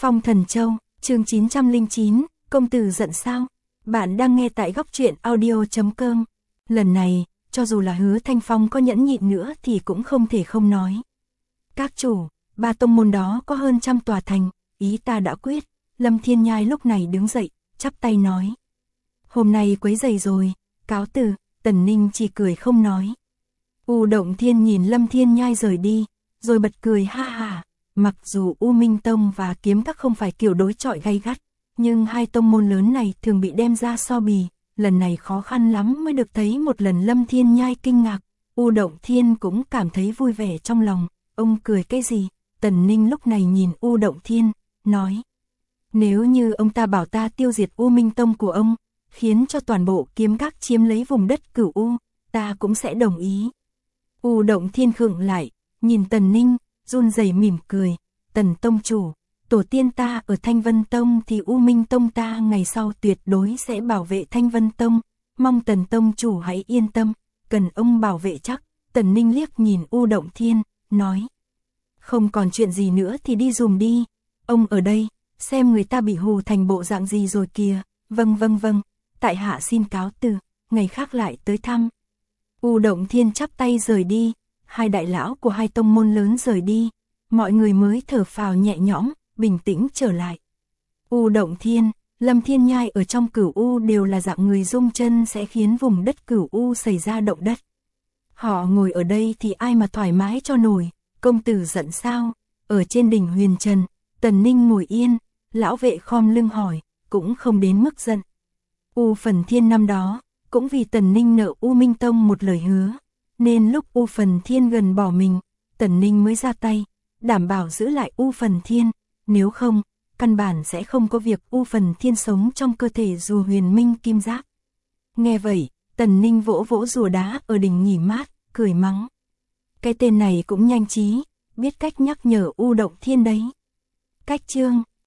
Phong Thần Châu, chương 909, công tử giận sao? Bạn đang nghe tại góc truyện audio.com. Lần này, cho dù là Hứa Thanh Phong có nhẫn nhịn nữa thì cũng không thể không nói. Các chủ, ba tông môn đó có hơn 100 tòa thành, ý ta đã quyết. Lâm Thiên Nhai lúc này đứng dậy, chắp tay nói. Hôm nay quấy rầy rồi, cáo từ. Tần Ninh chỉ cười không nói. U Động Thiên nhìn Lâm Thiên Nhai rời đi, rồi bật cười ha ha. Mặc dù U Minh Tông và Kiếm Các không phải kiểu đối chọi gay gắt, nhưng hai tông môn lớn này thường bị đem ra so bì, lần này khó khăn lắm mới được thấy một lần Lâm Thiên Nhai kinh ngạc. U Động Thiên cũng cảm thấy vui vẻ trong lòng, ông cười cái gì? Tần Ninh lúc này nhìn U Động Thiên, nói. Nếu như ông ta bảo ta tiêu diệt U Minh Tông của ông, khiến cho toàn bộ Kiếm Các chiếm lấy vùng đất Cửu U, ta cũng sẽ đồng ý. U Động Thiên khựng lại, nhìn Tần Ninh, run rẩy mỉm cười. Tần Tông chủ, tổ tiên ta ở Thanh Vân Tông thì U Minh Tông ta ngày sau tuyệt đối sẽ bảo vệ Thanh Vân Tông, mong Tần Tông chủ hãy yên tâm, cần ông bảo vệ chắc. Tần Ninh liếc nhìn U Động Thiên, nói. Không còn chuyện gì nữa thì đi dùm đi, ông ở đây, xem người ta bị hù thành bộ dạng gì rồi kìa. Vâng, tại hạ xin cáo từ, ngày khác lại tới thăm. U Động Thiên chắp tay rời đi, hai đại lão của hai tông môn lớn rời đi, mọi người mới thở phào nhẹ nhõm, bình tĩnh trở lại. U Động Thiên, Lâm Thiên Nhai ở trong Cửu U đều là dạng người rung chân sẽ khiến vùng đất Cửu U xảy ra động đất. Họ ngồi ở đây thì ai mà thoải mái cho nổi, công tử giận sao? Ở trên đỉnh Huyền Trần, Tần Ninh ngồi yên, lão vệ khom lưng hỏi, cũng không đến mức giận. U Phần Thiên năm đó, cũng vì Tần Ninh nợ U Minh Tông một lời hứa, nên lúc U Phần Thiên gần bỏ mình, Tần Ninh mới ra tay, đảm bảo giữ lại U Phần Thiên, nếu không, căn bản sẽ không có việc U Phần Thiên sống trong cơ thể rùa huyền minh kim giáp. Nghe vậy, Tần Ninh vỗ vỗ rùa đá ở đỉnh nghỉ mát, cười mắng. Cái tên này cũng nhanh trí, biết cách nhắc nhở U Động Thiên đấy. Cách chương